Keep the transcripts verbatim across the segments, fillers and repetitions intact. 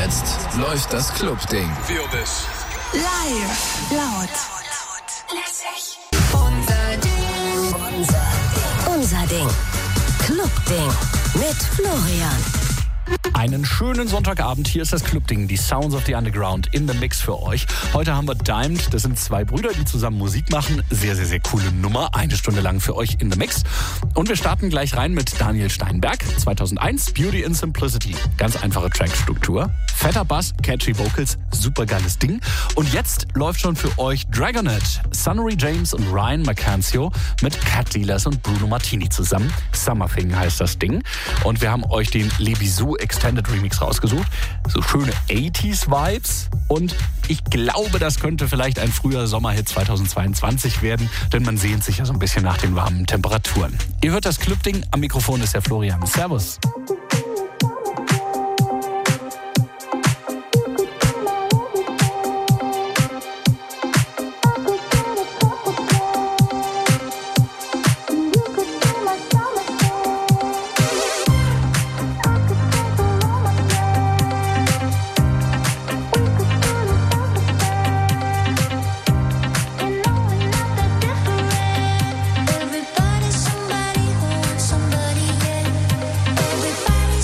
Jetzt läuft das Club-Ding. Feel this. Live. Laut. Lässig. Unser Ding. Unser, unser Ding. Club-Ding mit Florian. Einen schönen Sonntagabend, hier ist das Club-Ding, die Sounds of the Underground in the Mix für euch. Heute haben wir Dimed, das sind zwei Brüder, die zusammen Musik machen. Sehr, sehr, sehr coole Nummer, eine Stunde lang für euch in the Mix. Und wir starten gleich rein mit Daniel Steinberg, zweitausendeins, Beauty in Simplicity. Ganz einfache Trackstruktur, fetter Bass, catchy Vocals, super geiles Ding. Und jetzt läuft schon für euch Dragonet, Sunnery James und Ryan Mercancio mit Cat Dealers und Bruno Martini zusammen. Summer Thing heißt das Ding. Und wir haben euch den Le Bisou Extended Remix rausgesucht. So schöne achtziger-Vibes. Und ich glaube, das könnte vielleicht ein früher Sommerhit zweitausendzweiundzwanzig werden, denn man sehnt sich ja so ein bisschen nach den warmen Temperaturen. Ihr hört das Club-Ding, am Mikrofon ist der Florian. Servus. Everybody's somebody who wants somebody, yeah. Everybody's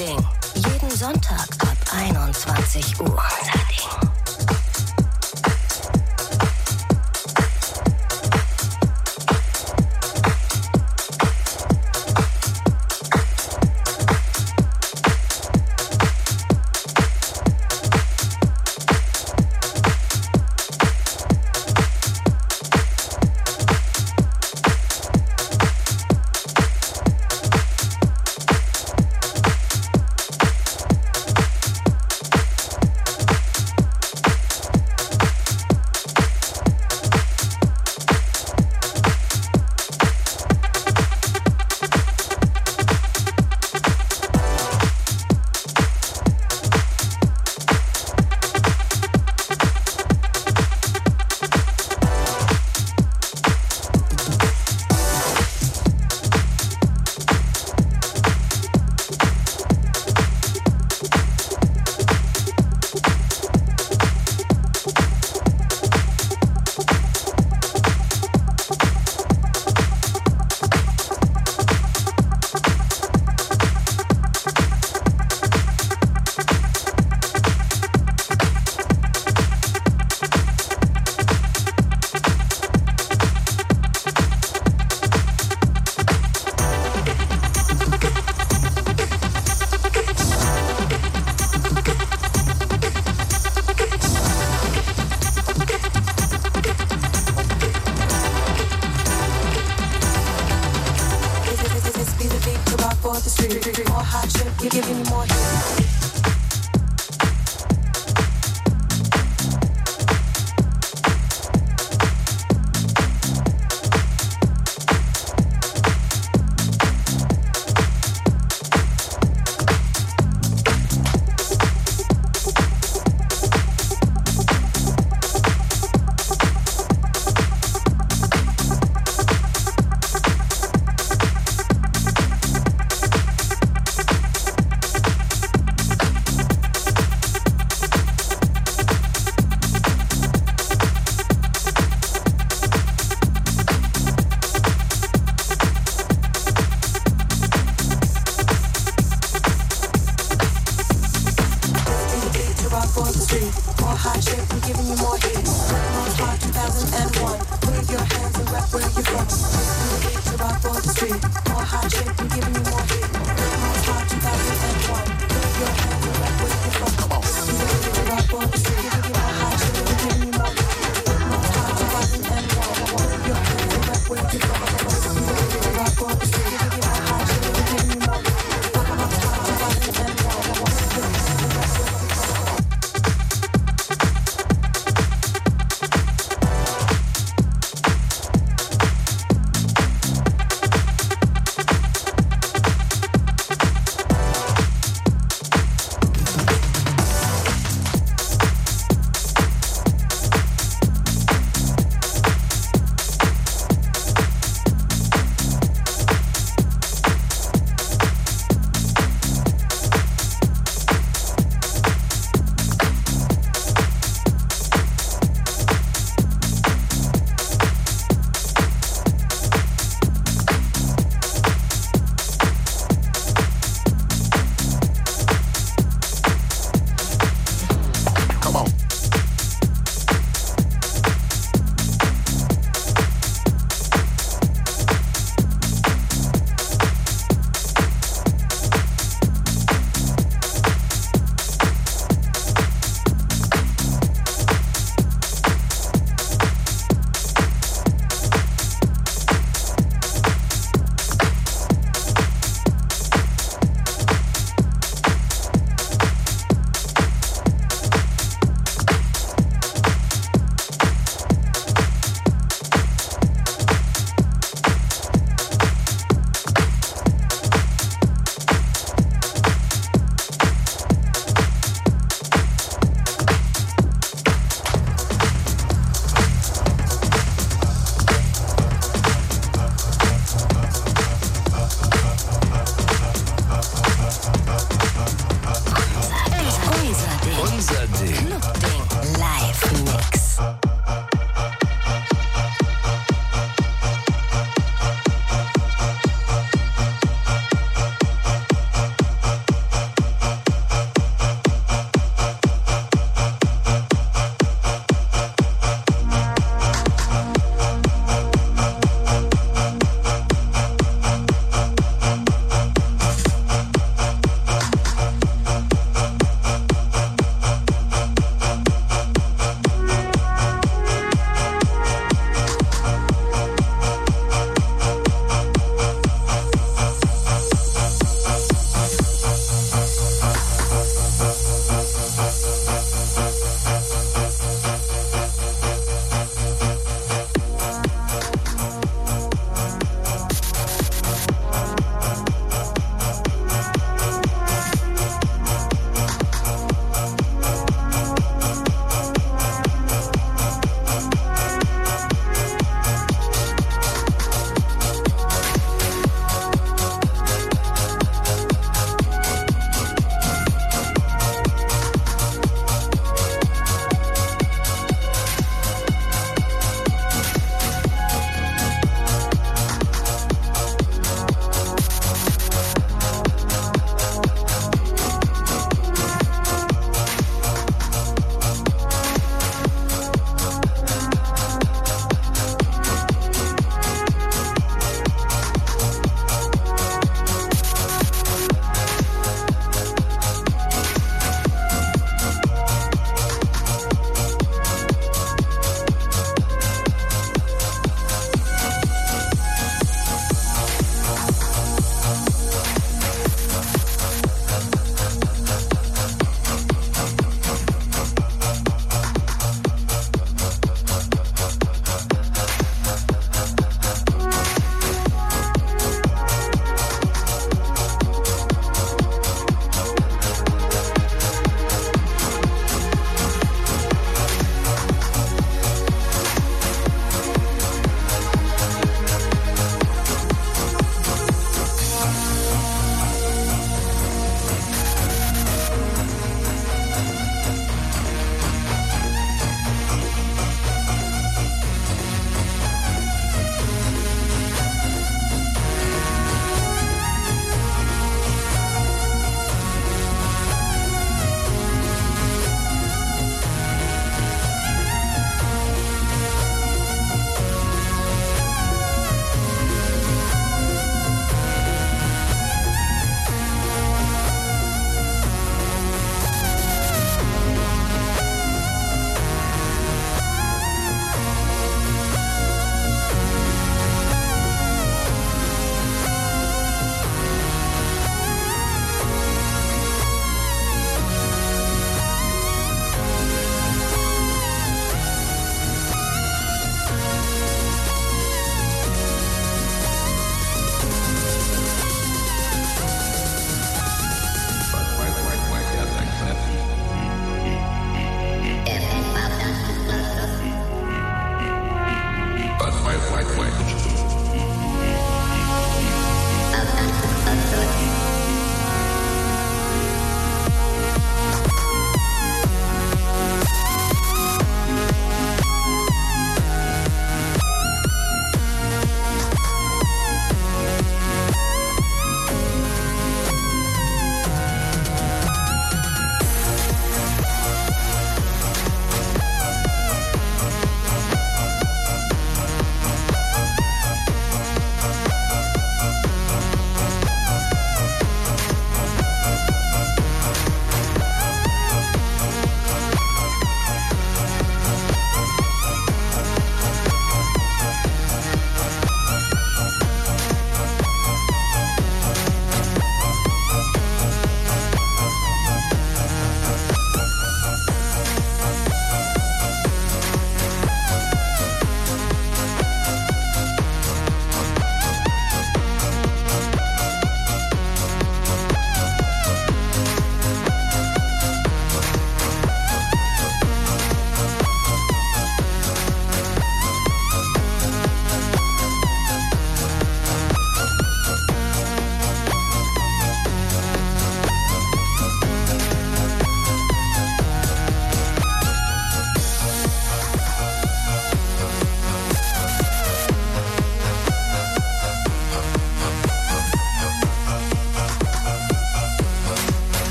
Ding. Jeden Sonntag ab einundzwanzig Uhr. Unser Ding.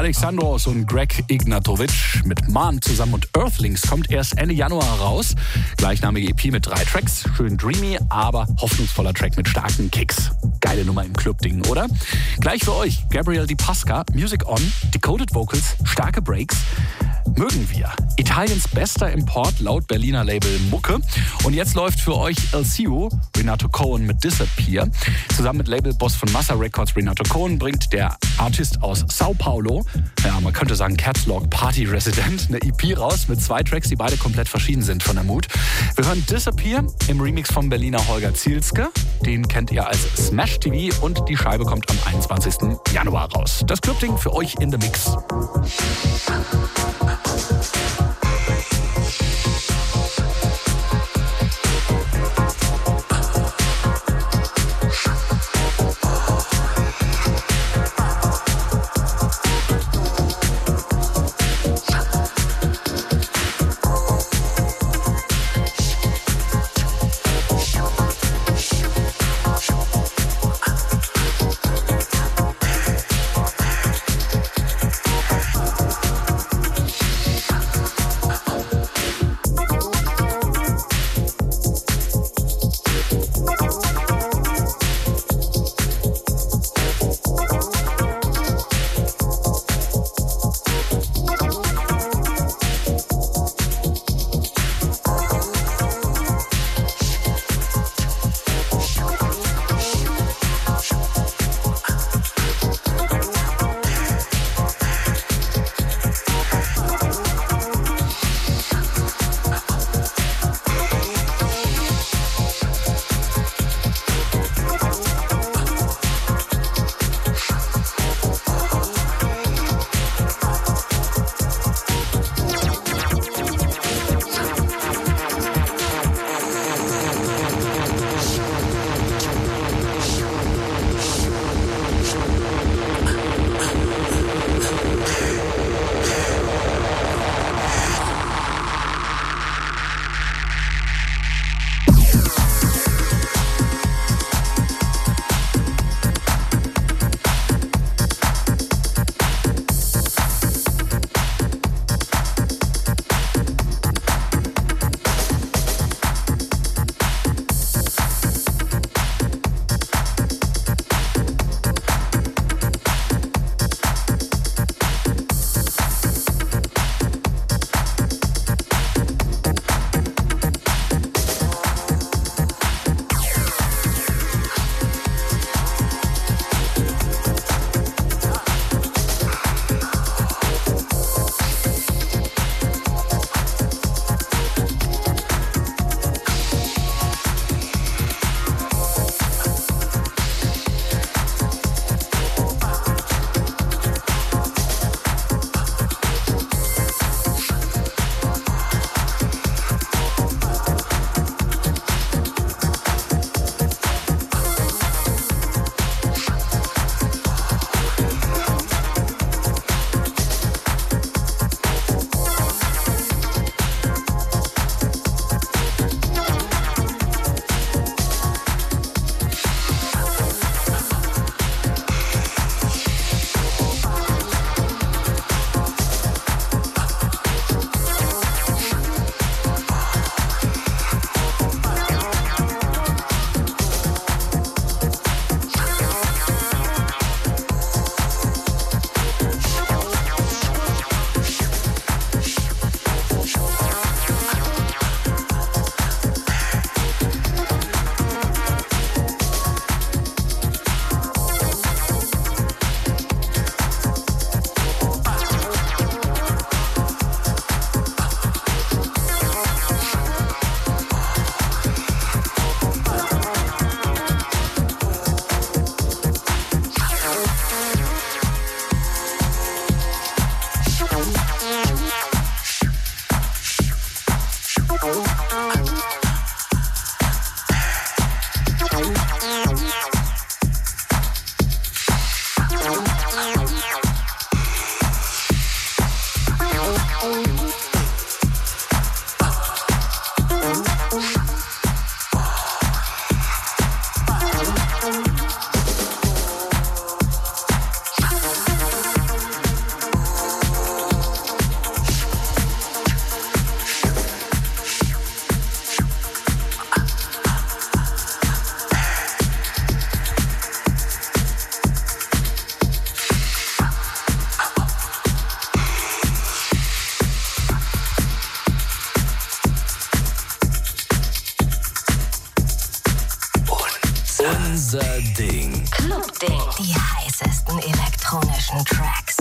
Alexandros und Greg Ignatovic mit Man zusammen und Earthlings kommt erst Ende Januar raus. Gleichnamige E P mit drei Tracks. Schön dreamy, aber hoffnungsvoller Track mit starken Kicks. Geile Nummer im Club-Ding, oder? Gleich für euch Gabriel Di Pasca, Music On, Decoded Vocals, starke Breaks. Mögen wir. Italiens bester Import laut Berliner Label Mucke. Und jetzt läuft für euch El Cio, Renato Cohen mit Disappear. Zusammen mit Labelboss von Massa Records, Renato Cohen, bringt der Artist aus Sao Paulo, ja, man könnte sagen Caps Lock Party Resident, eine E P raus mit zwei Tracks, die beide komplett verschieden sind von der Mut. Wir hören Disappear im Remix vom Berliner Holger Zielske. Den kennt ihr als Smash T V und die Scheibe kommt am einundzwanzigsten Januar raus. Das Club-Ding für euch in the Mix. Unser Ding. Clubding. Die heißesten elektronischen Tracks.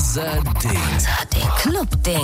Unser Ding. Unser Ding. Club-Ding.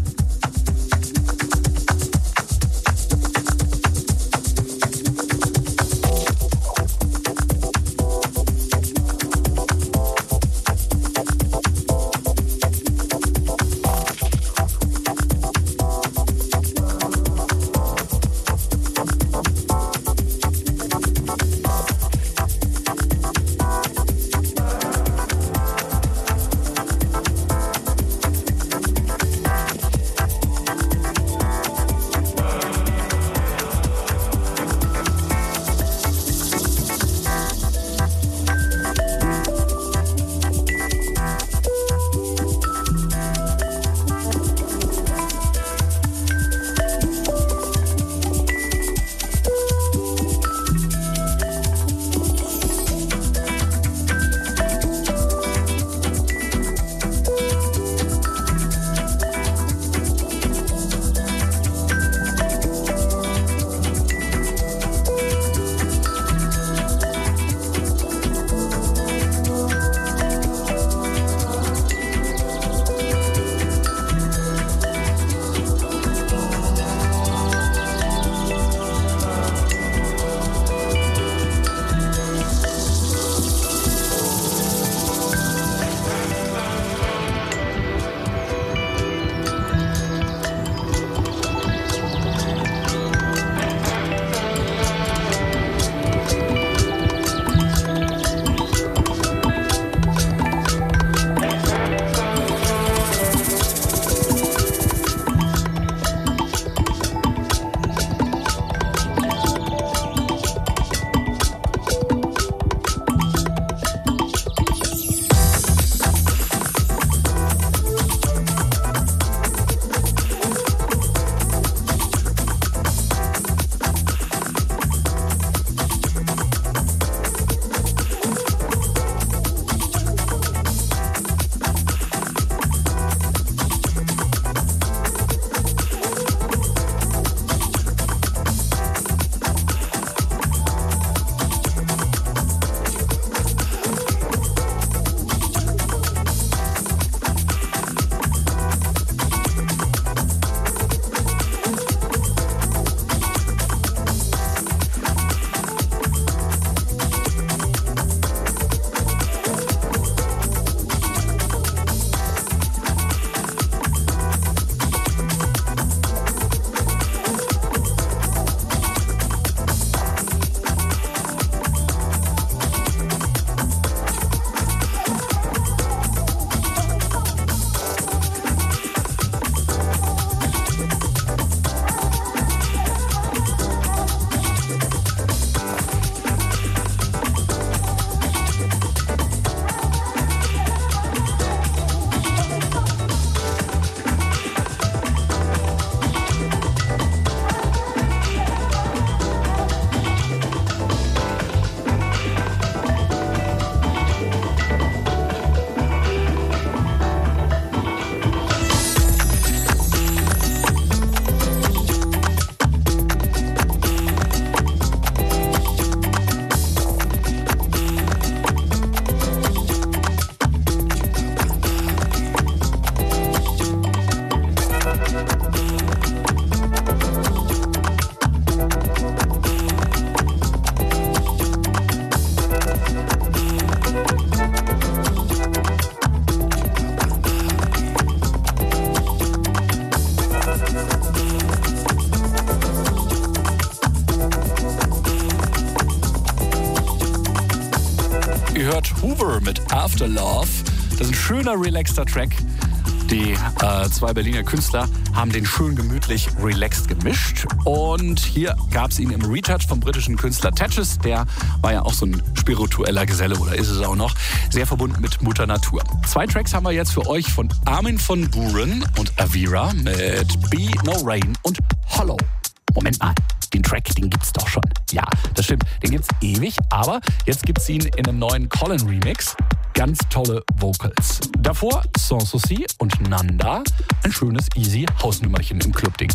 gehört Hoover mit After Love. Das ist ein schöner, relaxter Track. Die äh, zwei Berliner Künstler haben den schön gemütlich relaxed gemischt. Und hier gab es ihn im Retouch vom britischen Künstler Tatches. Der war ja auch so ein spiritueller Geselle, oder ist es auch noch, sehr verbunden mit Mutter Natur. Zwei Tracks haben wir jetzt für euch von Armin von Buuren und Avira mit Be No Rain und Hollow. Moment mal, den Track, den gibt's doch schon. Ja, das stimmt, den gibt's ewig, aber jetzt gibt's ihn in einem neuen Colin-Remix. Ganz tolle Vocals. Davor Sans Souci und Nanda. Ein schönes, easy Hausnummerchen im Club-Ding.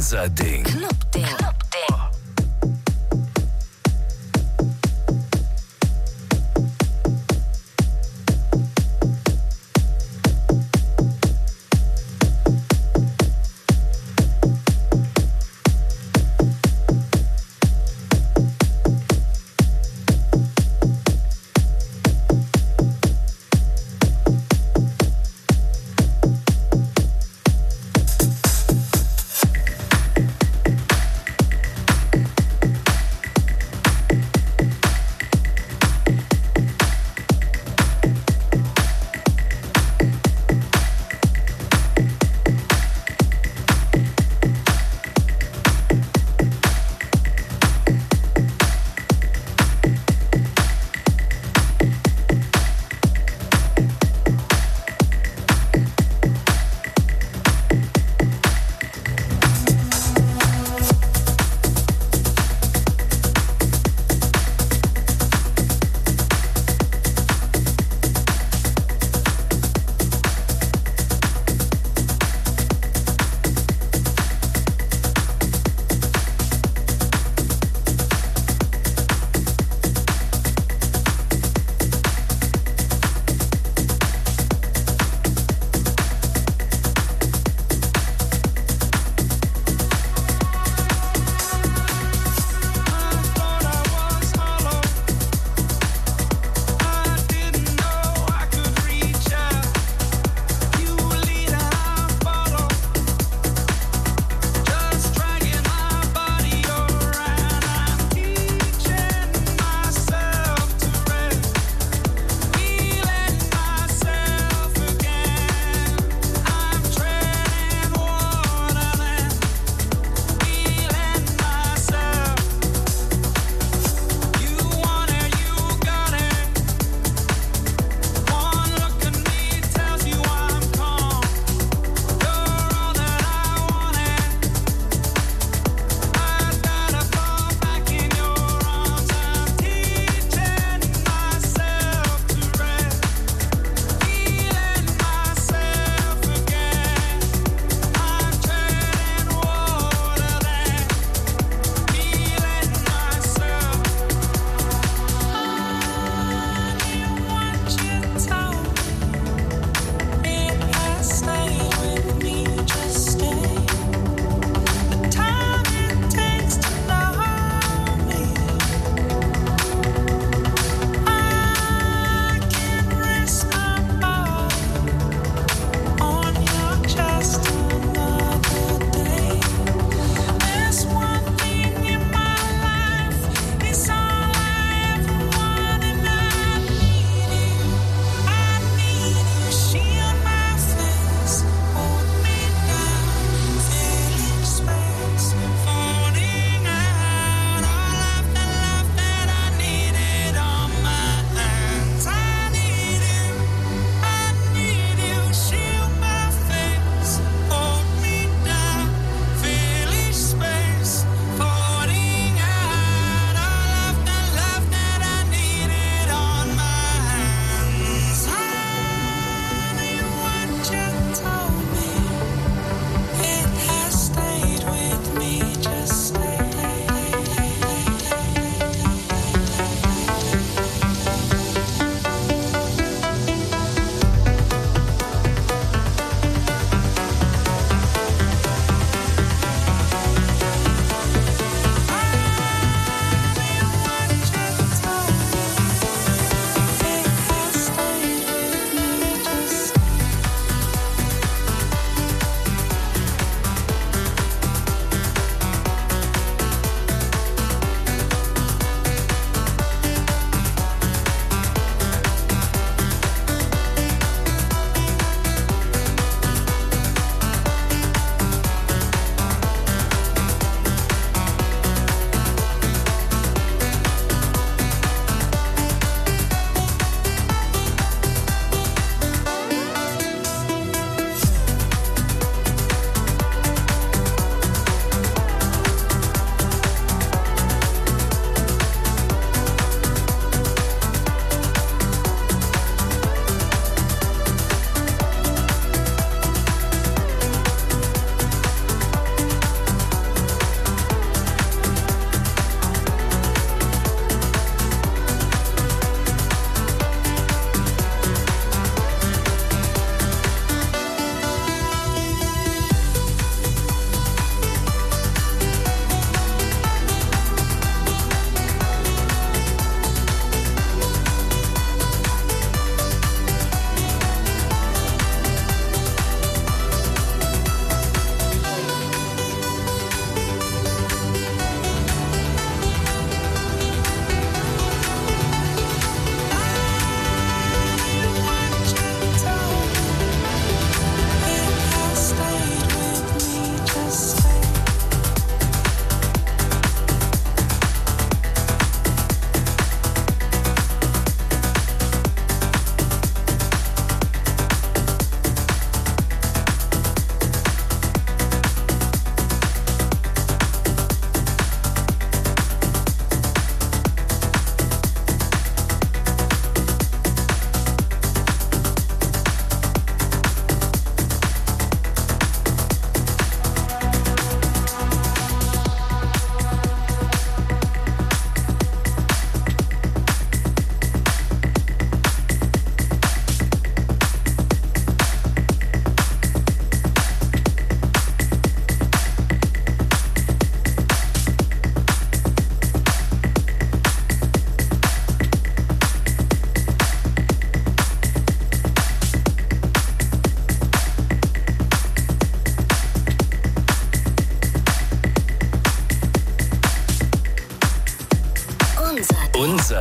Unser Ding. Clubding. Clubding.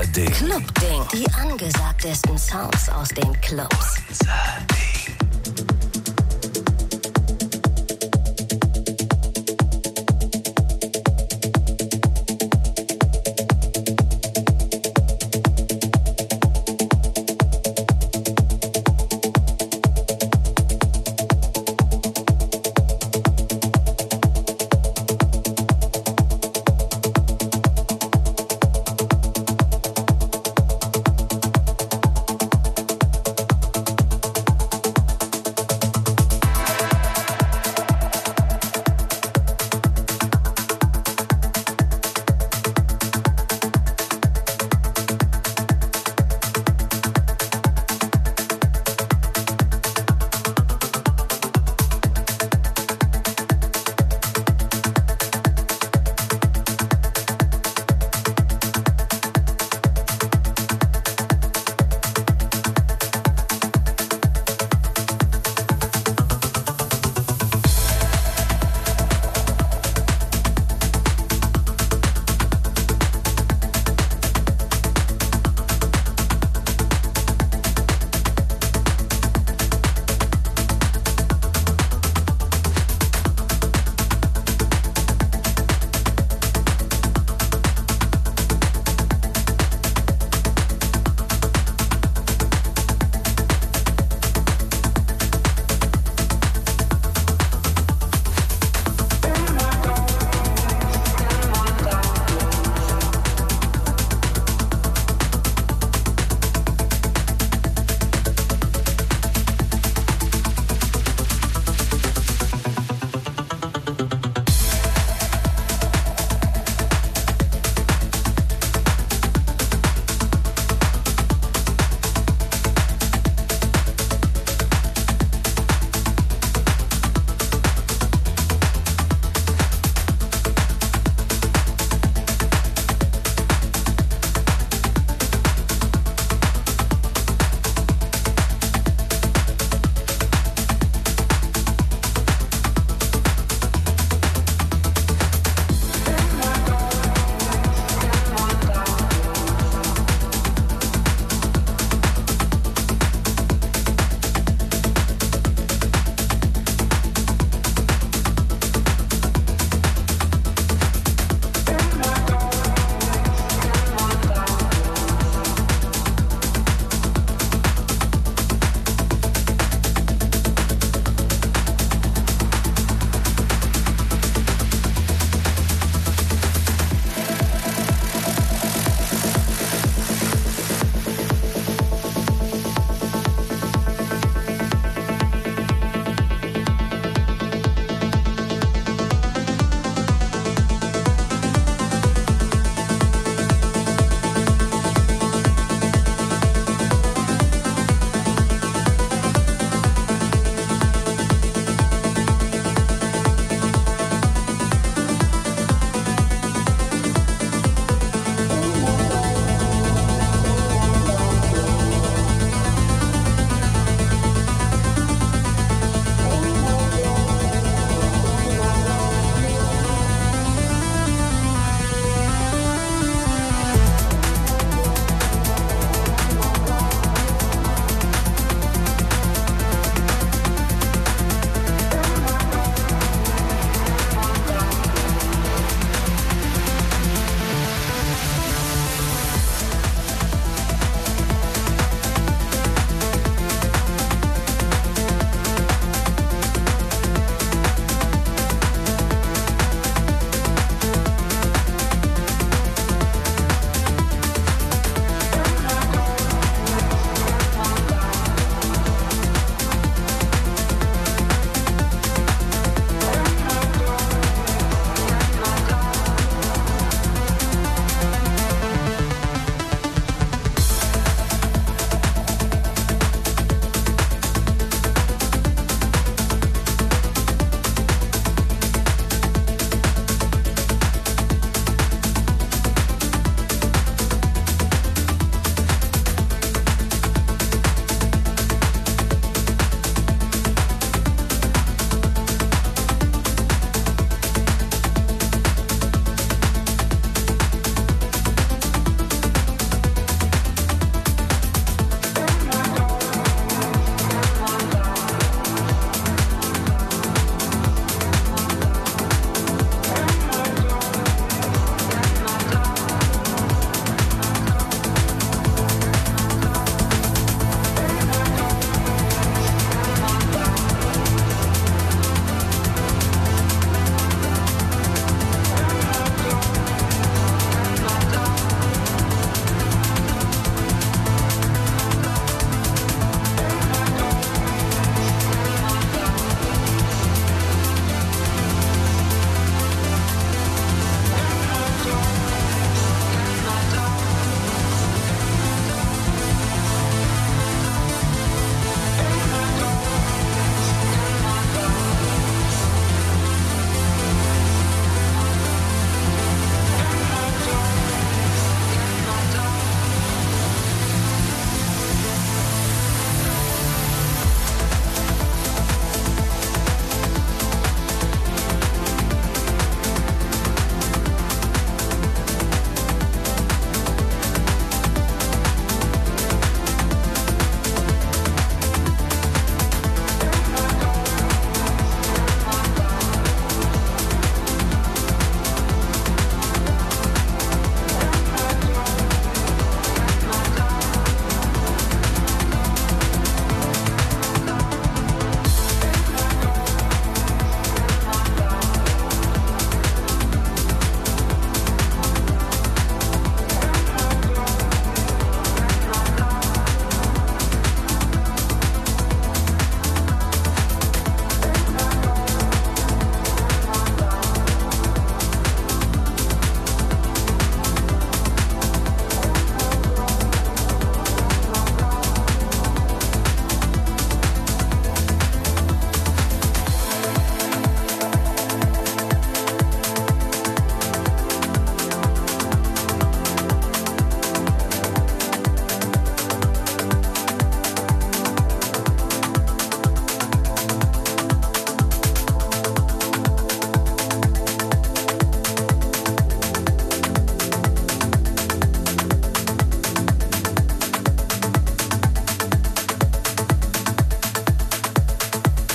Ding. Club-Ding. Die angesagtesten Sounds aus den Clubs. Unser Ding.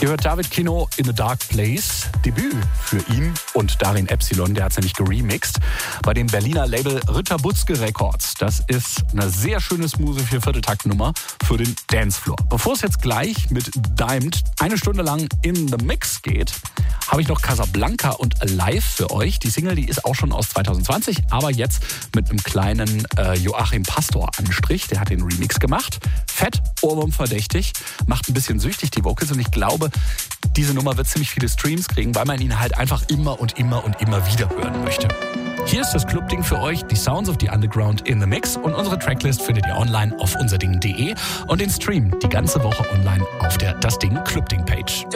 Ihr hört David Kino in The Dark Place. Debüt für ihn und Darin Epsilon, der hat es nämlich geremixed, bei dem Berliner Label Ritter Butzke Records. Das ist eine sehr schöne, smooth vier Vierteltakt-Nummer für den Dancefloor. Bevor es jetzt gleich mit Diamond eine Stunde lang in The Mix geht, habe ich noch Casablanca und Alive für euch. Die Single, die ist auch schon aus zwanzig zwanzig, aber jetzt mit einem kleinen äh, Joachim Pastor-Anstrich. Der hat den Remix gemacht. Fett, Ohrwurm verdächtig, macht ein bisschen süchtig die Vocals und ich glaube, diese Nummer wird ziemlich viele Streams kriegen, weil man ihn halt einfach immer und immer und immer wieder hören möchte. Hier ist das Clubding für euch, die Sounds of the Underground in the Mix, und unsere Tracklist findet ihr online auf unserding punkt de und den Stream die ganze Woche online auf der Das Ding Clubding Page.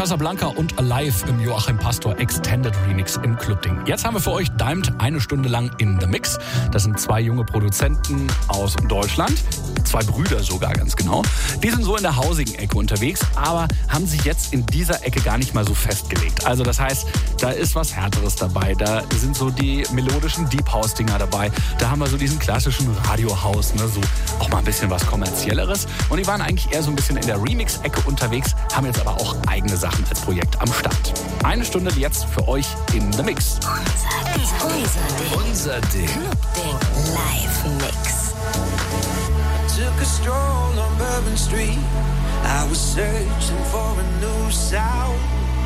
Casablanca und Alive im Joachim Pastor Extended Remix im Clubding. Jetzt haben wir für euch Dimed eine Stunde lang in the Mix. Das sind zwei junge Produzenten aus Deutschland. Zwei Brüder sogar, ganz genau. Die sind so in der hausigen Ecke unterwegs, aber haben sich jetzt in dieser Ecke gar nicht mal so festgelegt. Also das heißt, da ist was Härteres dabei. Da sind so die melodischen Deep House Dinger dabei. Da haben wir so diesen klassischen Radio-House, ne? So auch mal ein bisschen was Kommerzielleres. Und die waren eigentlich eher so ein bisschen in der Remix-Ecke unterwegs, haben jetzt aber auch eigene Sachen als Projekt am Start. Eine Stunde jetzt für euch in the Mix. Unser Ding. Unser Ding. Clubding Live-Mix. Took a stroll on Bourbon Street. I was searching for a new sound.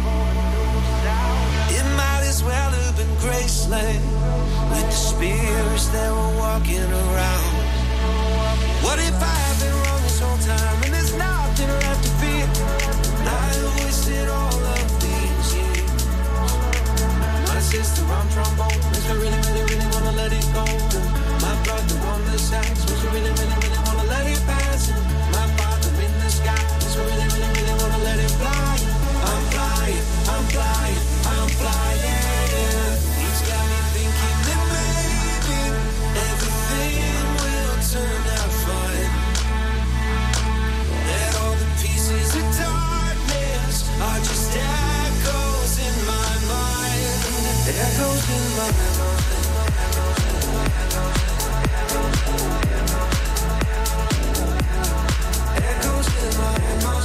It might as well have been Graceland with the spirits that were walking around. What if I have been wrong this whole time and there's nothing left to fear? I wasted all of these years. My sister on trombone, cause I really, really, really wanna let it go. My brother on the sax, cause I really, really, really wanna let it pass. My father in the sky, cause I really, really, really wanna let it fly. I'm flying, I'm flying, I'm flying. It's got me thinking that maybe everything will turn out fine. That all the pieces of darkness are just echoes in my mind. Echoes in my mind. Echoes in my mind.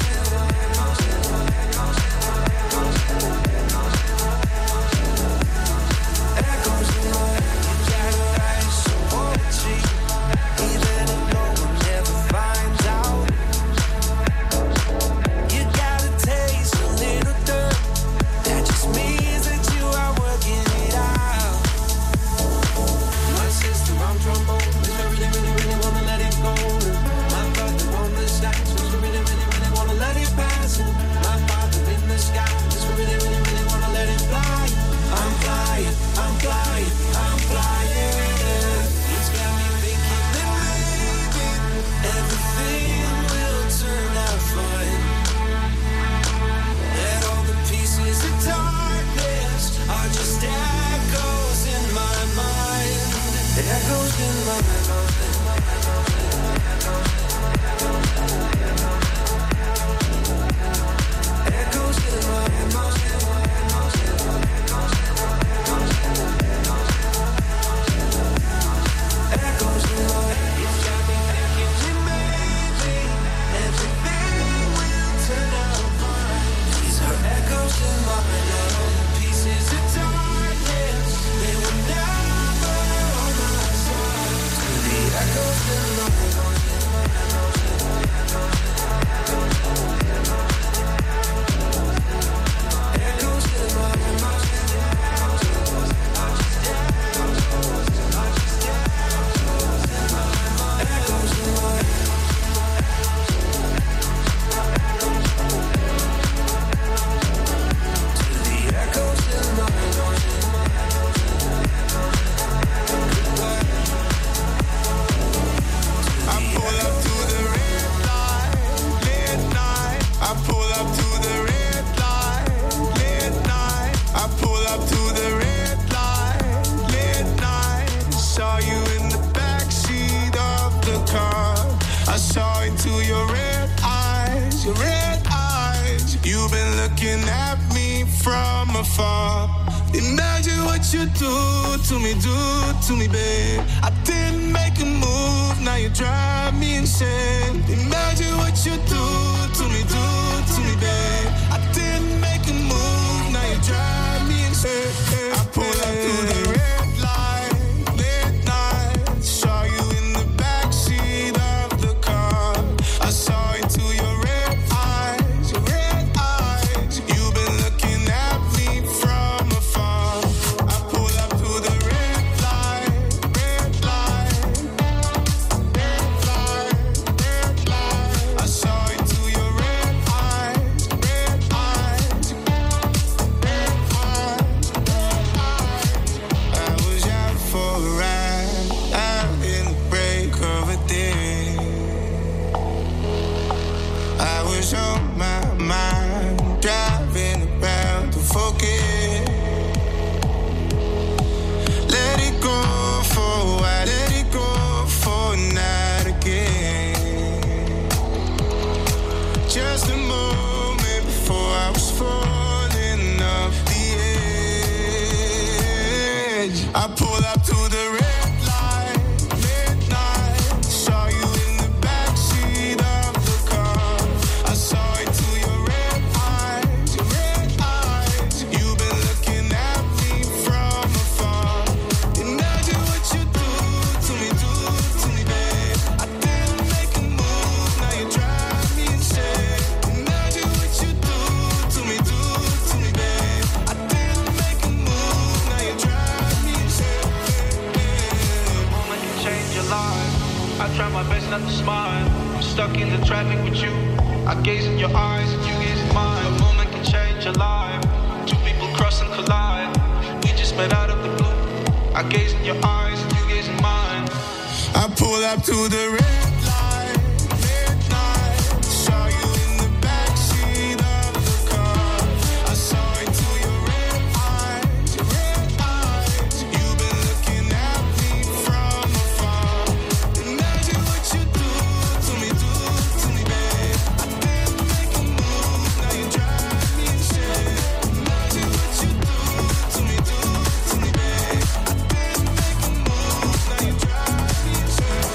Echoes in my mind. You gotta write some poetry, even if no one ever finds out. You gotta taste a little dirt. That just means that you are working it out. My sister on trombone, cause I really, really, really wanna let it go. My brother on the sax, cause I really, really, really wanna let it pass. My father in the sky, cause I really, really, really wanna let it fly. I'm flying, I'm flying, I'm flying. It's got me thinking that maybe everything will turn out fine. That all the pieces of darkness are just echoes in my mind. Echoes in my mind. Echoes in my mind. Echoes in my mind. It's got me thinking that maybe everything will turn out fine. These are echoes in my mind. Pieces of darkness, they were never on my side. The echoes in my mind. Echoes in my mind. Echoes in my mind. The echoes in my mind. I pull up to the red light, late night. I pull up to the red light, late night. I pull up to the red light, late night. Saw you in the backseat of the car. I saw into your red eyes, your red eyes. You've been looking at me from afar. Imagine what you do to me, do to me, babe. I didn't make a move, now you drive me insane. Imagine what you do to me, do to me, babe. I didn't make a move, now you drive me insane. I pull up to the red light, late night. Saw you in the backseat of the car. I saw into your red eyes, your red eyes. You've been looking at me from afar. I pull up to the red light, red light, red light, red light. I saw into I pull up to the red light, midnight. Saw you in the backseat of the car. I saw it through your red eyes, your red eyes. You've been looking at me from afar. Imagine what you do to me, do to me, babe. I didn't make a move, now you drive me insane. Imagine what you do to me, do to me, babe. I didn't make a move, now you drive me insane. Moment can change your life. I try my best not to smile. I'm stuck in the traffic with you. I gaze in your eyes and you gaze in mine. A moment can change your life. Two people cross and collide. We just met out of the blue. I gaze in your eyes and you gaze in mine. I pull up to the red light, midnight. Saw you in the backseat of the car. I saw it through your red eyes, your red eyes. You've been looking at me from afar. Imagine what you do to me, do to me, babe. I didn't make a move, now you drive me insane. Imagine what you do to me, do to me, babe. I didn't make a move, now you drive me insane.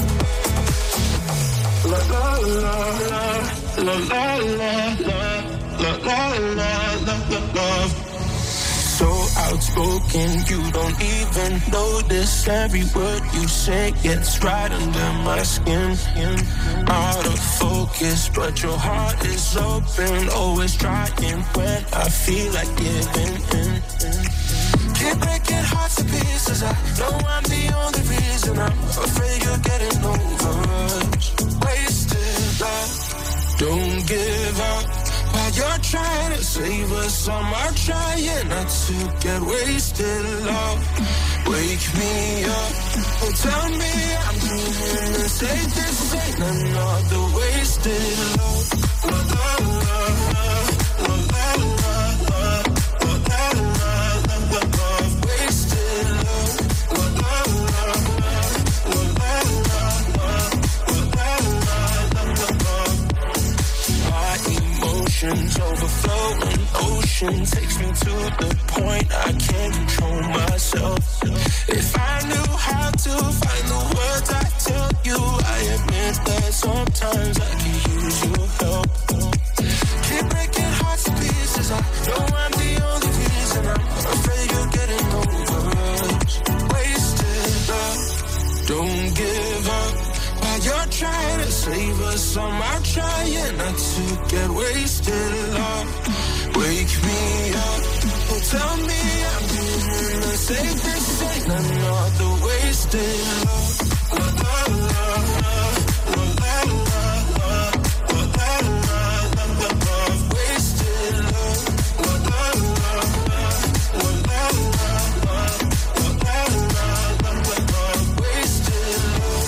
La la la la la la la la la la la la love. So outspoken, you don't even notice every word you say gets right under my skin. Out of focus, but your heart is open. Always trying when I feel like giving in. Keep breaking hearts to pieces. I know I'm the only reason. I'm afraid you're getting over us. Wasted love. Don't give up while you're trying to save us. I'm trying not to get wasted love. Wake me up and tell me I'm dreaming and say this ain't another wasted love. La la la la la la la la la la la la. Wasted love. La la la la la la la la la la la. My emotions overflowing, ocean takes me to the point I can't control myself. If I knew how to find the words I tell you, I admit that sometimes I can use your help. Keep breaking hearts to pieces. I know I'm the only reason. I'm afraid you're getting over us. Wasted love. Don't give up while you're trying to save us. I'm trying not to get wasted love. Wake me up and tell me I'm dreaming and say this ain't another wasted love. La la la la la la la la la la la la. Wasted love. La la la la la la la la la la la. Wasted love.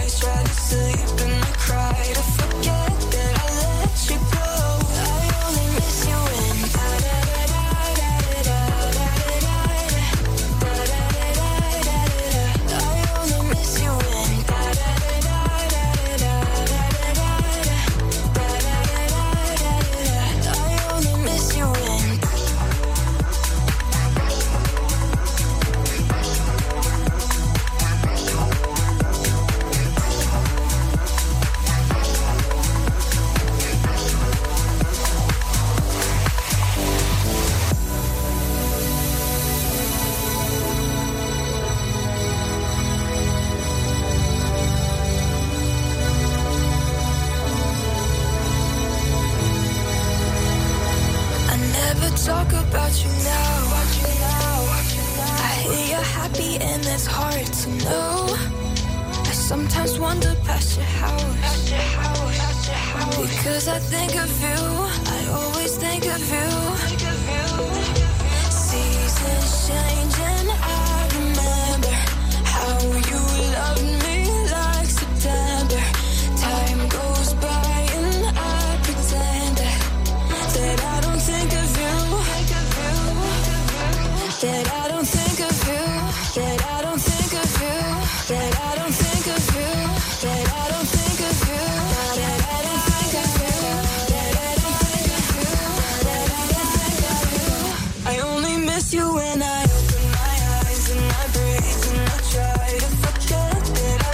Try to forget that I let you go. I only Sometimes wander past your house. Because I think of you, I always think of you. Seasons change and I remember how you loved me like September. Time goes by and I pretend that, that I don't think of you. That I don't think of you. That I don't think of you. That I don't think of you. That I don't think of you. That I don't think of you. That I don't think of you. That I don't think of you. I only miss you when I open my eyes and I breathe and I try to forget that I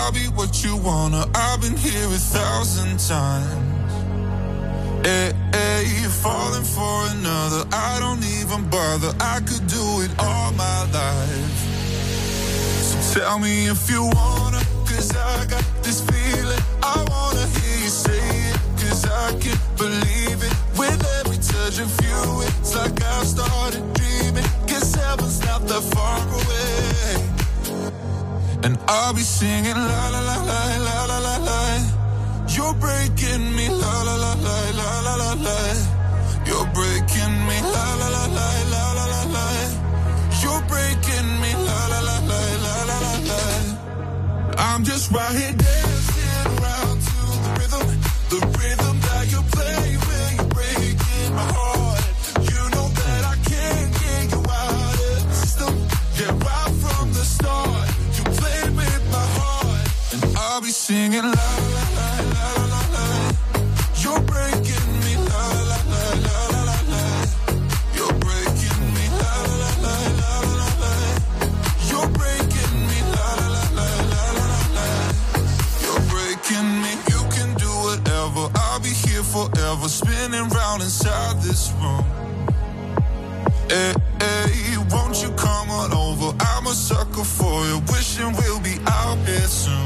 I'll be what you wanna. I've been here a thousand times. Hey, hey, you're falling for another. I don't even bother. I could do it all my life. So tell me if you wanna, cause I got this feeling. I wanna hear you say it, cause I can't believe it. With every touch of you, it's like I've started dreaming. Guess heaven's not that far away. And I'll be singing la la la la la la la la. You're breaking me la la la la la la la la. You're breaking me la la la la la la la la. You're breaking me la la la la la la la la. I'm just right here dancing around to the rhythm, the rhythm that you play when you're breaking my heart. You know that I can't get you out of the system. Yeah, right from the start. I'll be singing la la la la la la la. You're breaking me la la la la la la la. You're breaking me la la la la la la la. You're breaking me la la la la la la la. You're breaking me. You can do whatever. I'll be here forever, spinning round inside this room. Hey, hey, won't you come on over? I'm a sucker for you, wishing we'll be out here soon.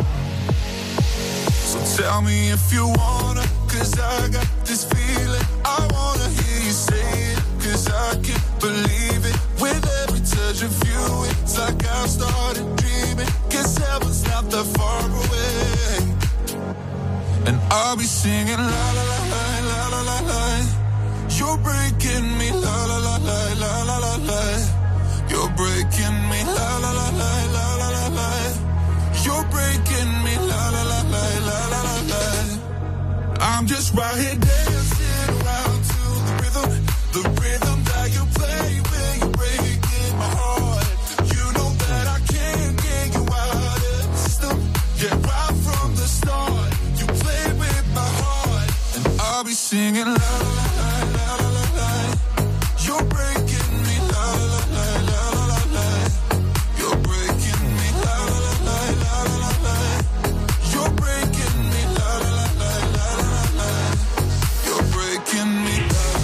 So tell me if you wanna, cause I got this feeling. I wanna hear you say it, cause I can't believe it. With every touch of you, it's like I've started dreaming. Guess heaven's not that far away. And I'll be singing la la la la la la la la. You're breaking me la la la la la la la la. You're breaking me la la la la la la la la. You're breaking me la la la la la la la la. I'm just right here dancing around to the rhythm, the rhythm that you play when you're breaking my heart. You know that I can't get you out of the system. Yeah, right from the start, you play with my heart, and I'll be singing la la la la la la la. You're breaking me la la la la la la la. You're breaking me la la la la la la la. You're breaking me la la la la la la la. You're breaking me.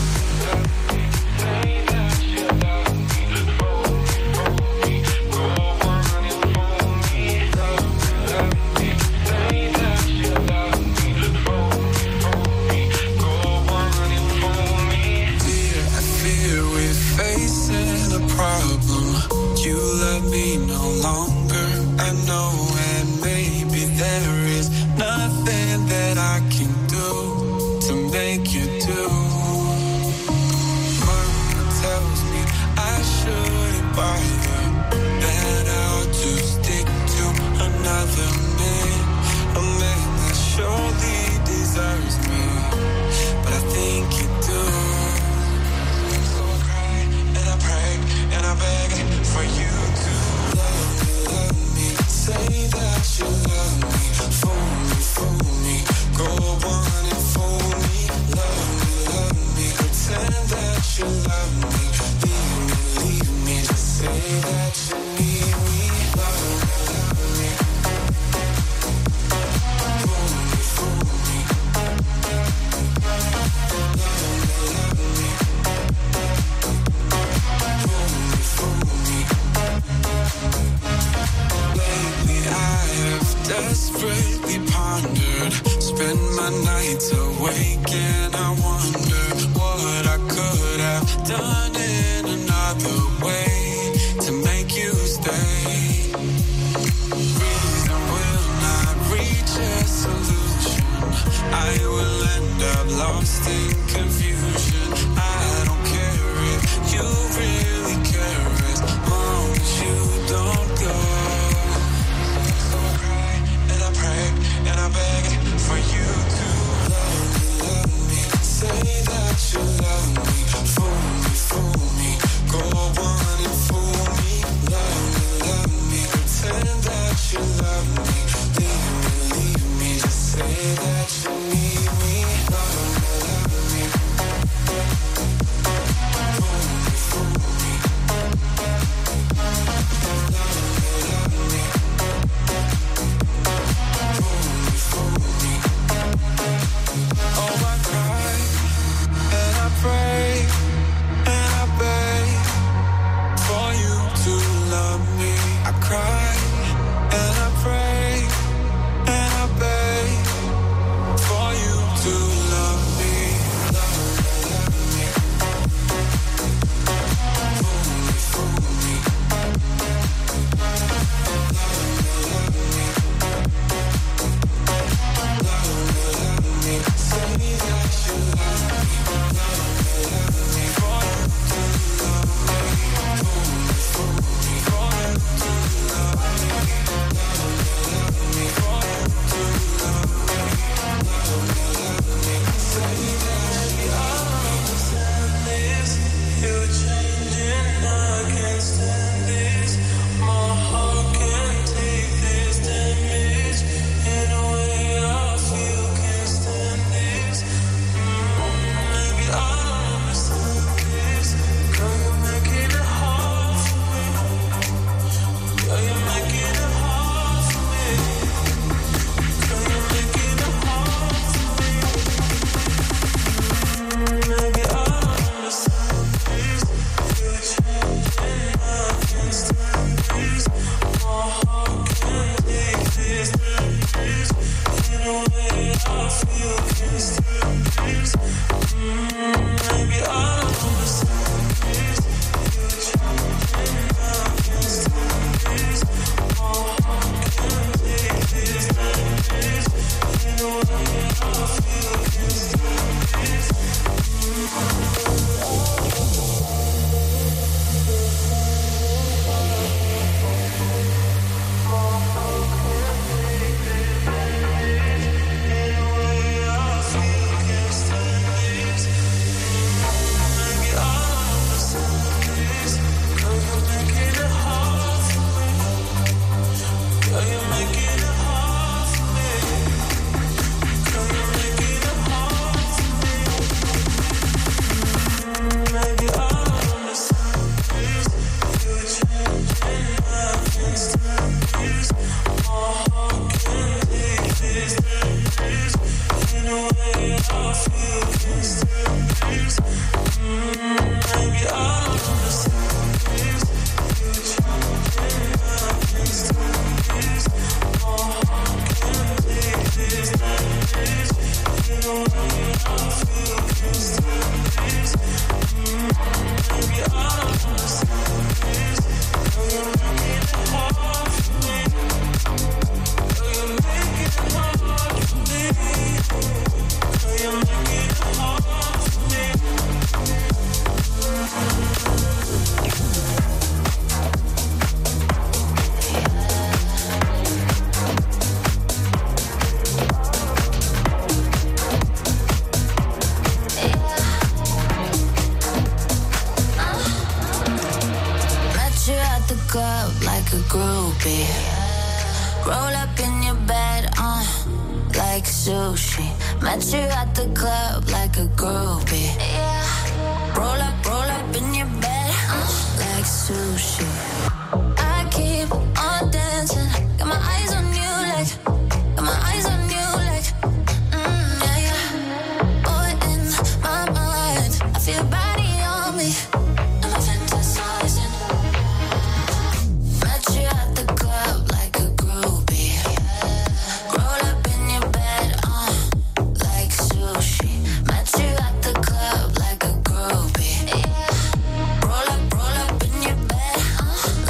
You love me no longer, I know, and maybe there is nothing that I can do to make you do. Mama tells me I shouldn't bother, that I'll just stick to another man, a man that surely deserves me, but I think you do. So I cry and I pray and I beg for you to love me, love me. Say that you love me. Fool me, fool me. Go on and fool me. Love me, love me. Pretend that you love me. Leave me, leave me. Just say that you need me. Love me, love me. Fool me, fool me. Love me, love me. Lately I have desperately pondered, spend my nights awake and I wonder what I could have done in another way to make you stay. Reason will not reach a solution, I will end up lost in confusion. I don't care if you really care as long as you don't go. So I cry and I pray and I beg for you to love me, love me. Say that you love me. Fool me, fool me. Go on and fool me. Love me, love me. Pretend that you love me. Leave me, leave me. Just say that you need me. Love me, love me. Fool me, fool me. Love me, love me. Roll up, roll up in your bed. Uh.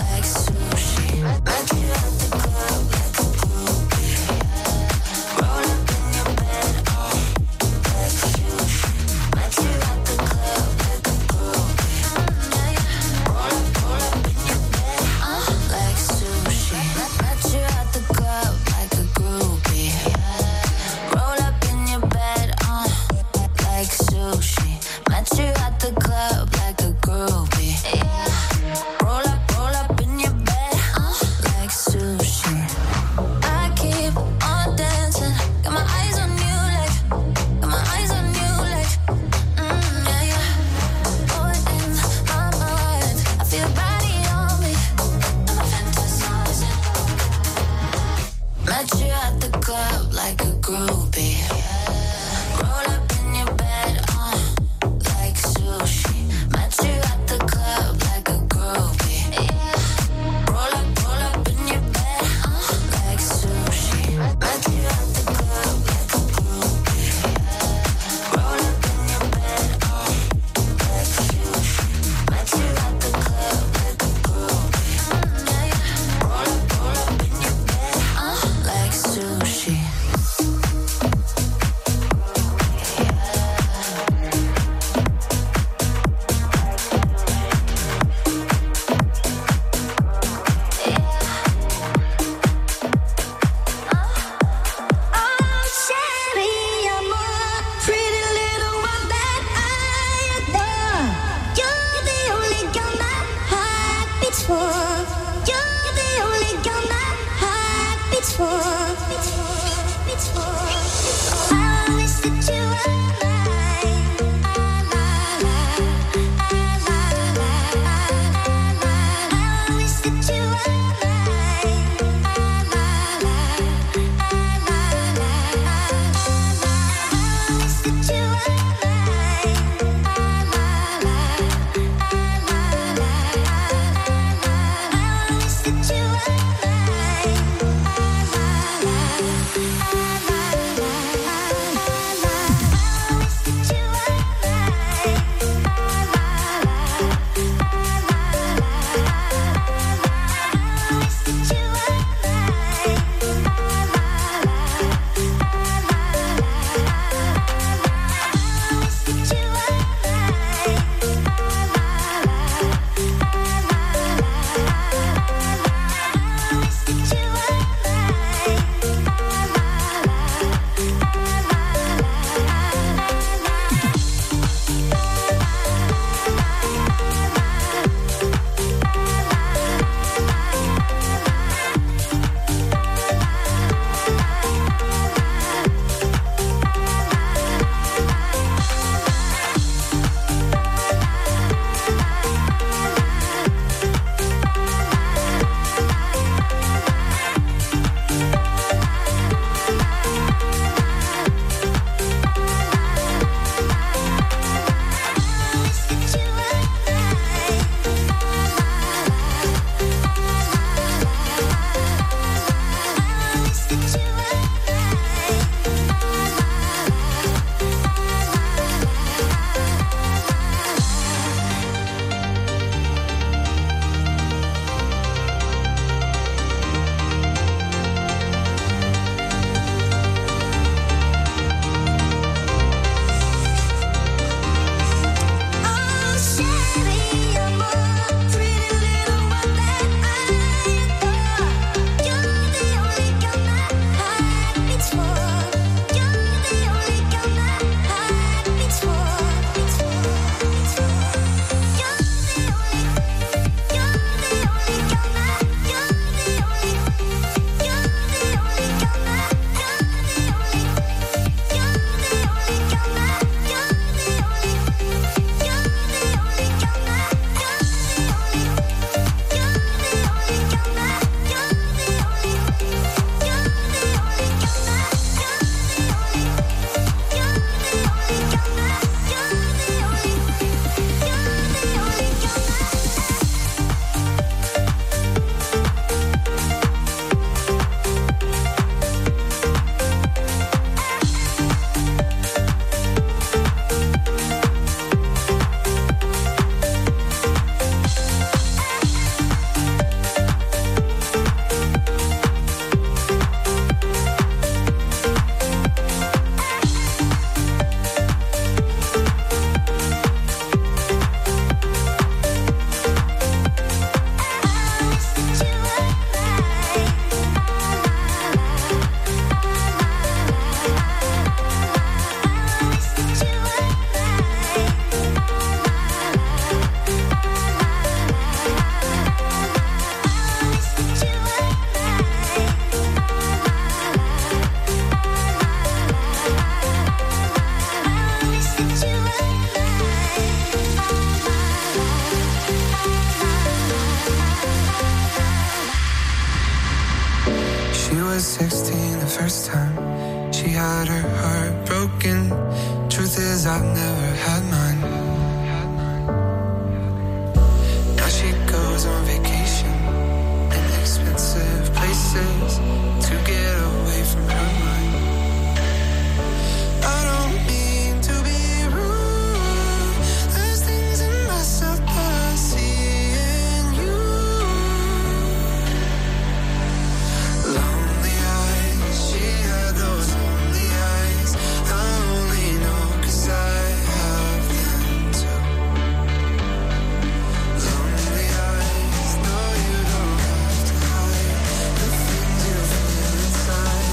time she had her heart broken. Truth is I've never had mine. Now she goes on vacation in expensive places to get away from her mind. I don't mean to be rude, there's things in myself that I see in you. Lonely eyes, she had those lonely eyes. I only know 'cause I have them too. Lonely eyes, no you don't have to hide the things you feel inside.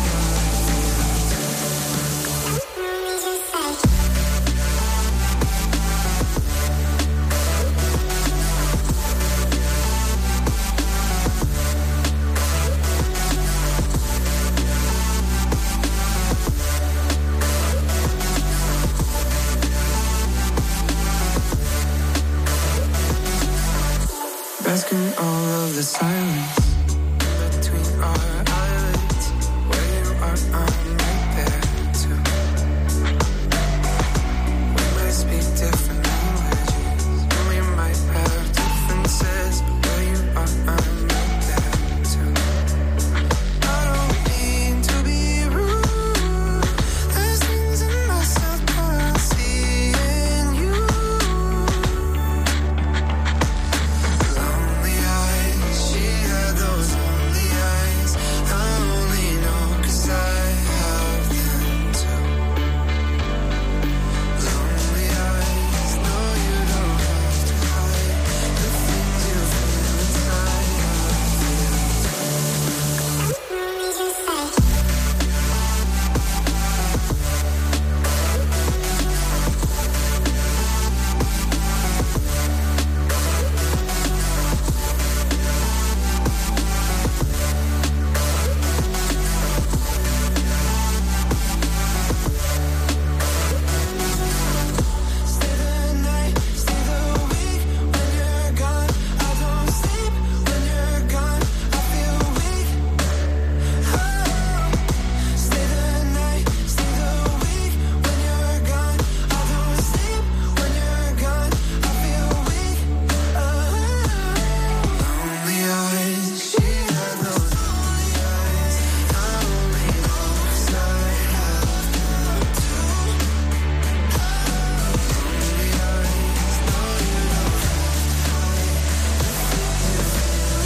Basking all of the silence between our eyelids. Where you are, I'm right there too. We might speak different languages, and we might have differences, but where you are, I'm right there too. I don't mean to be rude, there's things in myself that I see in you. Lonely eyes, she had those lonely eyes. I only know 'cause I have them too. Lonely eyes, no you don't have to hide the things you feel inside. Stay the night, stay the week. When you're gone, I don't sleep. When you're gone, I feel weak. Oh. Stay the night, stay the week. When you're gone, I don't sleep. When you're gone, I feel weak. Oh. Lonely eyes, she had those lonely eyes. I only know 'cause I have them too. Lonely eyes, no you don't have to hide the things you feel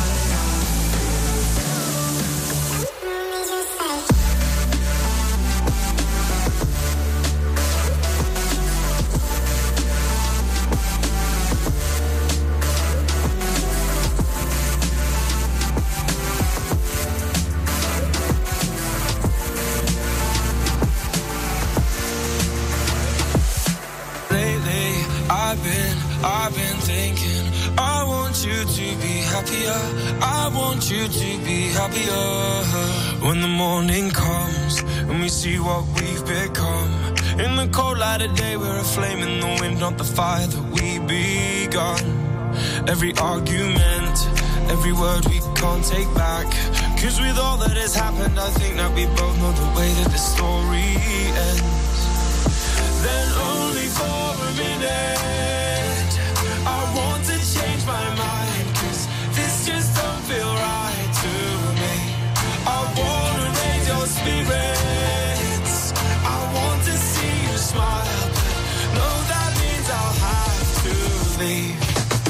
Lately, I've been, I've been thinking, I want you to be happier. I want you to be happier. When the morning comes and we see what we've become. In the cold light of day, we're a flame in the wind, not the fire that we begun. Every argument, every word we can't take back. 'Cause with all that has happened, I think that we both know the way that the story ends. Then only for a minute I want to change my mind, 'cause this just don't feel right to me. I wanna raise your spirits, I want to see you smile, but no, that means I'll have to leave.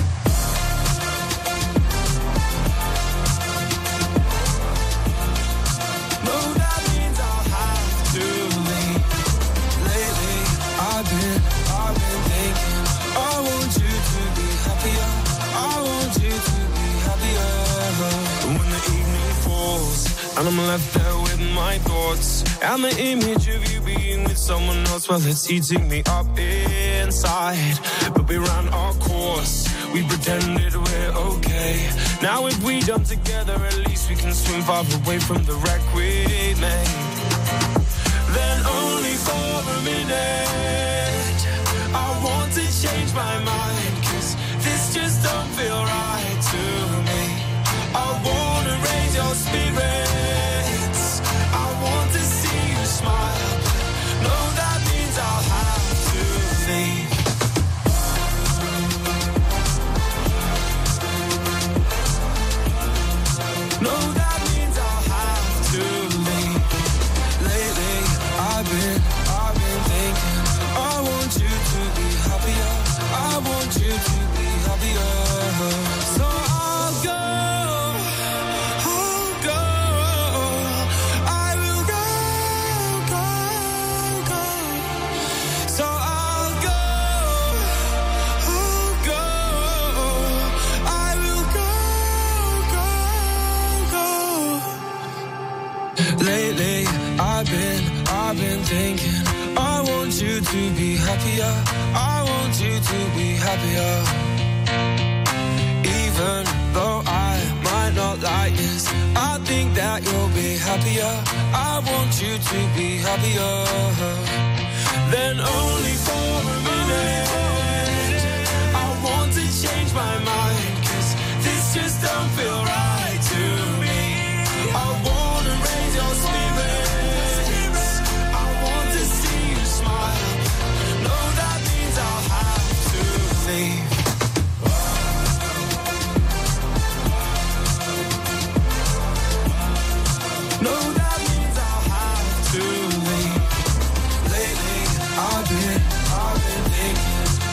No, that means I'll have to leave. Lately, I've been, I've been thinking, I want you to be happier. I want you to be happier. When the evening falls and I'm left there with my thoughts, and the image of you being with someone else, well, it's eating me up inside. But we ran our course, we pretended we're okay. Now if we jump together, at least we can swim far away from the wreck we made. Then only for a minute I want to change my mind, 'cause this just don't feel right to me. I wanna raise your spirits, I want to I've been thinking, I want you to be happier. I want you to be happier. Even though I might not like this, I think that you'll be happier. I want you to be happier. Then only for a minute, I want to change my mind, 'cause this just don't feel right to me. I wanna raise your spirits, I want to see you smile. No, that means I'll have to leave. No, that means I'll have to leave. Lately, I've been, I've been thinking,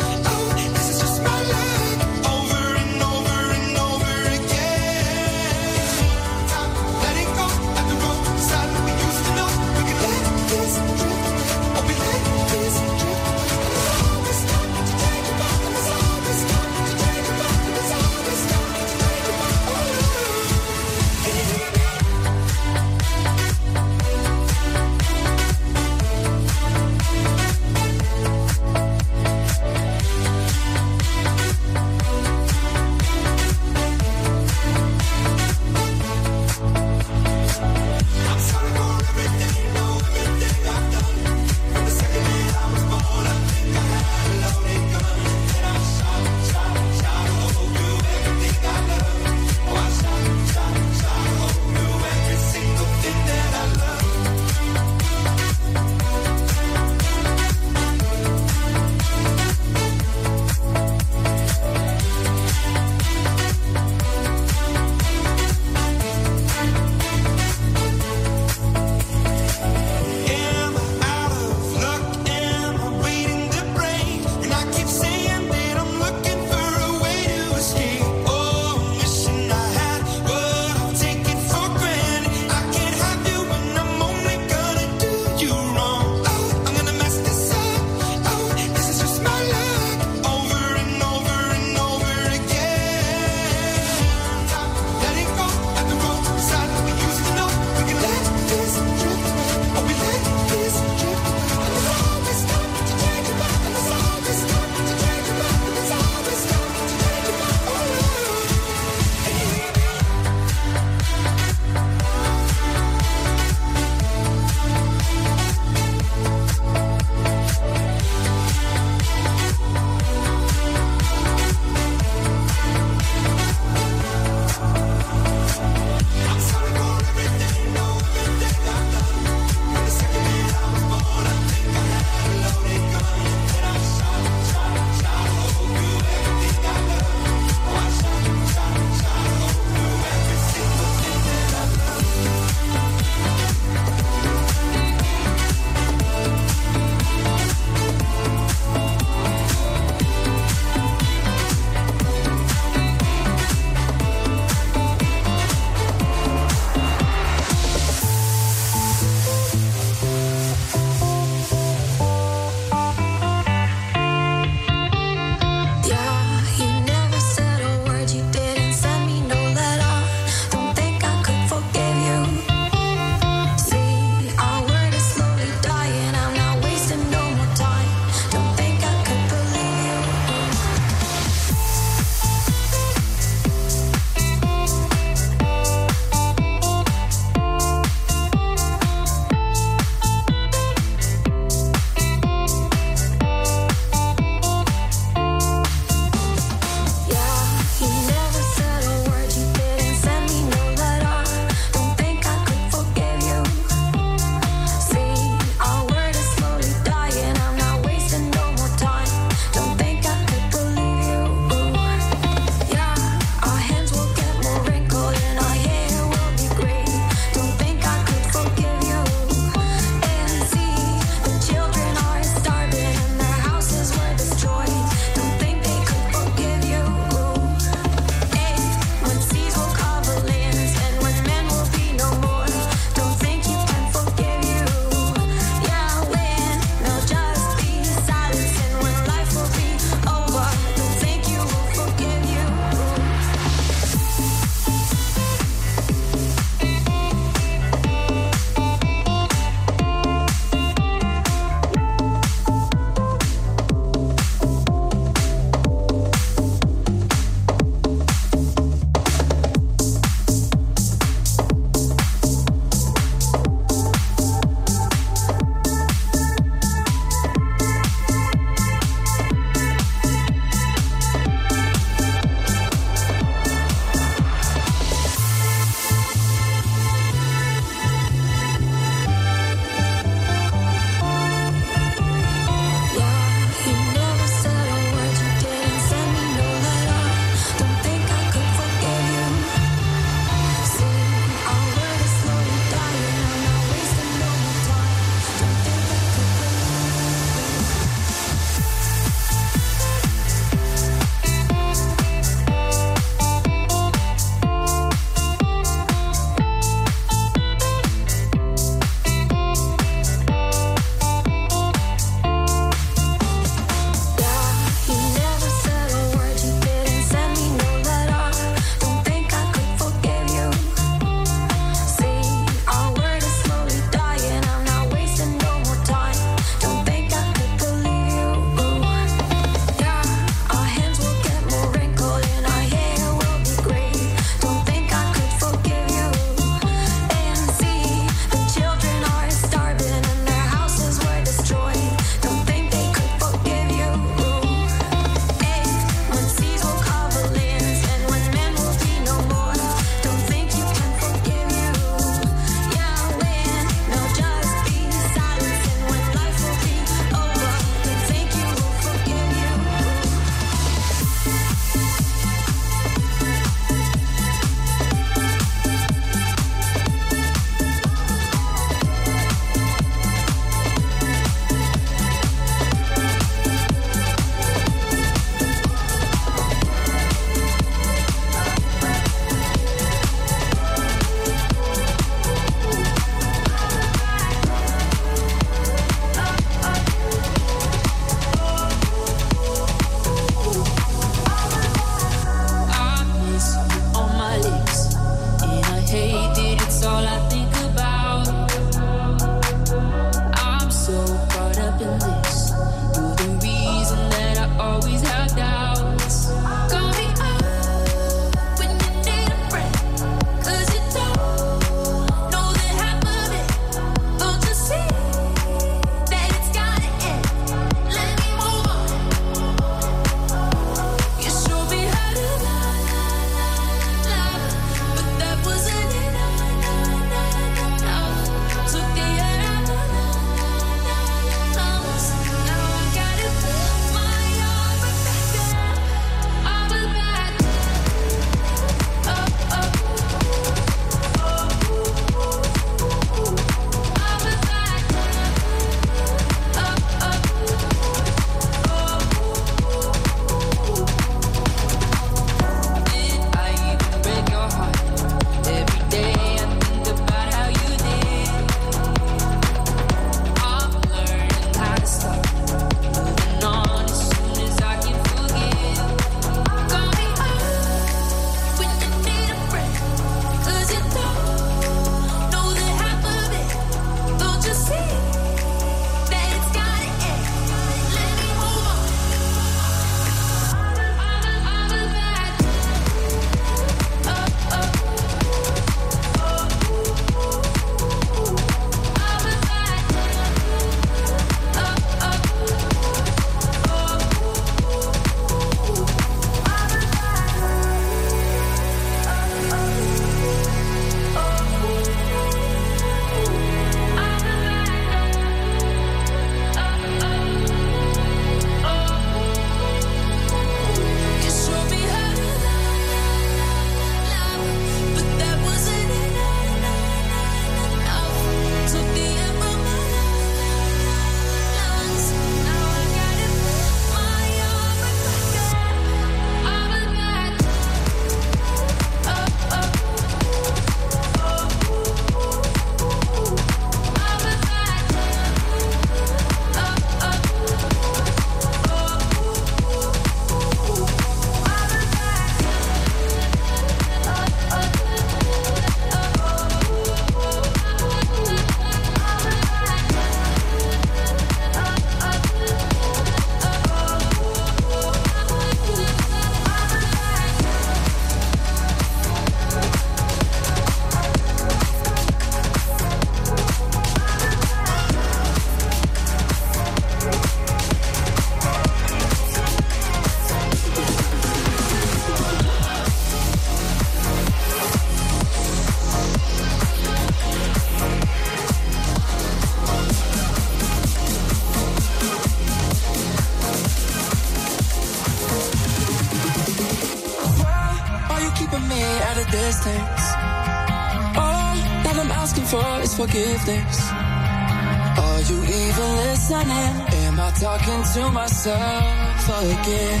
keeping me at a distance. All that I'm asking for is forgiveness. Are you even listening? Am I talking to myself again?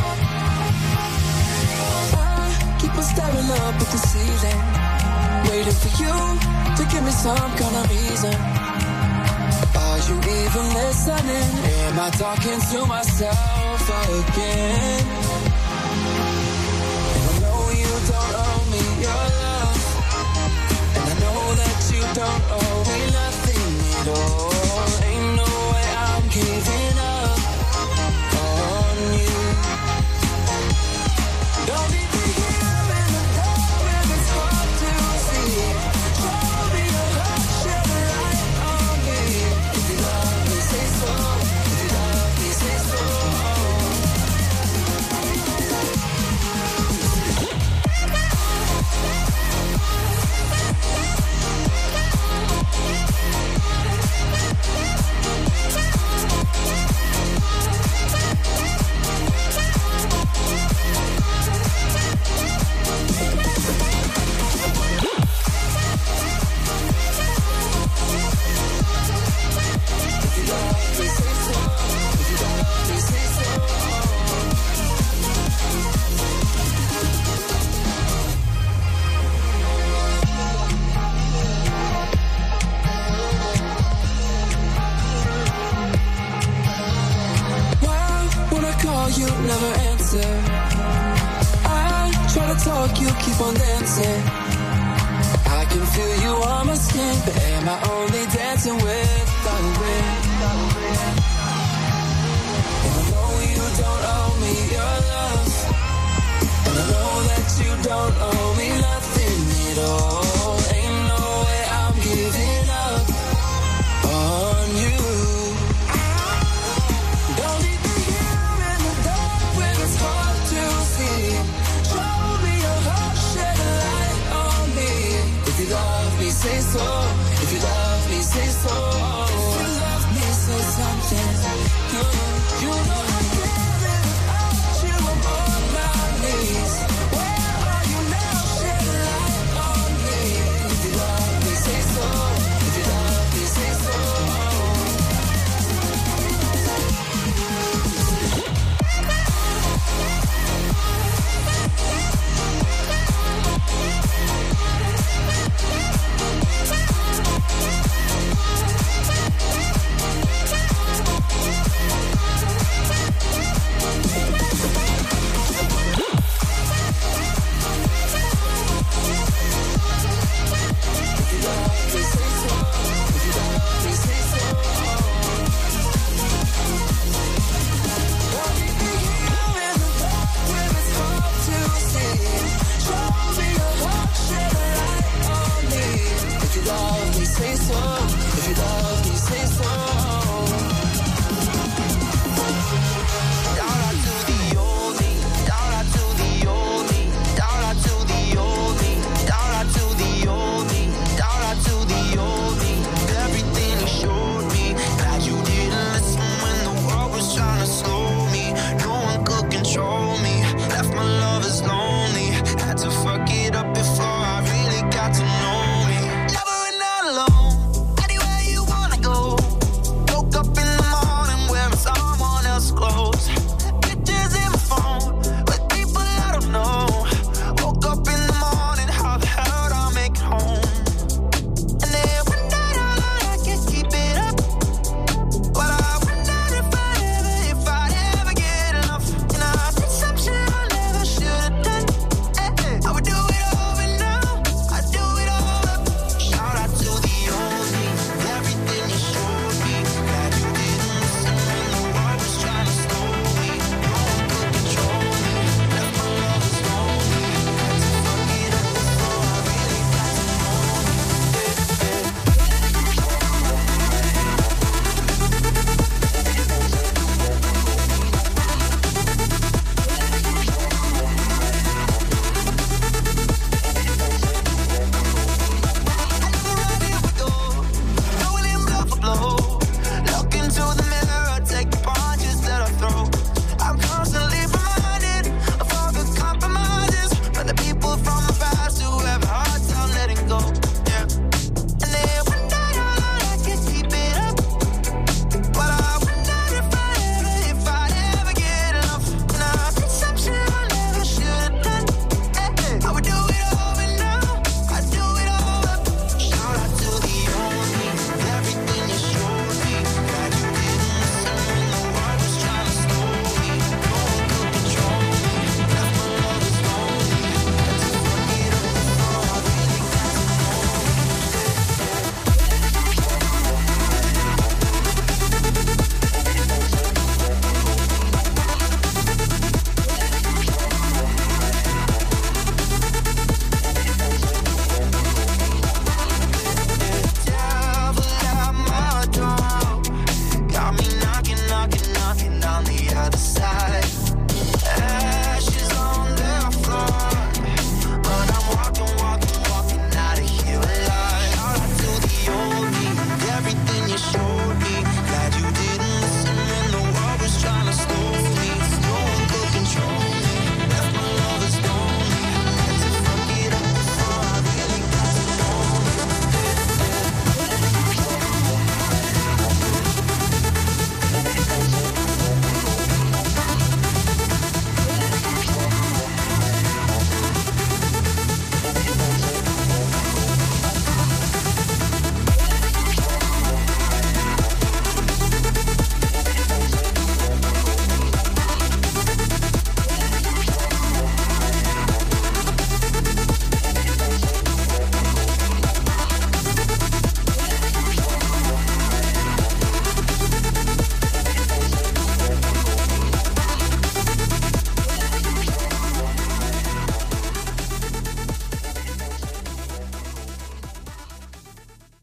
I keep on staring up at the ceiling, waiting for you to give me some kind of reason. Are you even listening? Am I talking to myself again? And I know you don't owe me your love, and I know that you don't owe me nothing at all. Ain't no way I'm giving up on you. Don't leave me here in the dark when it's hard to see. Show me your heart, shed a light on me. If you love me, say so. If you love me, say so. You never answer. I try to talk, you keep on dancing. I can feel you on my skin, but am I only dancing with the wind? And I know you don't owe me your love, and I know that you don't owe me nothing at all. Ain't no way I'm giving up on you. Don't leave me here in the dark when it's hard to see. Show me your heart, shed a light on me. If you love me, say so. If you love me, say so. If you love me, say something. You, you know I can.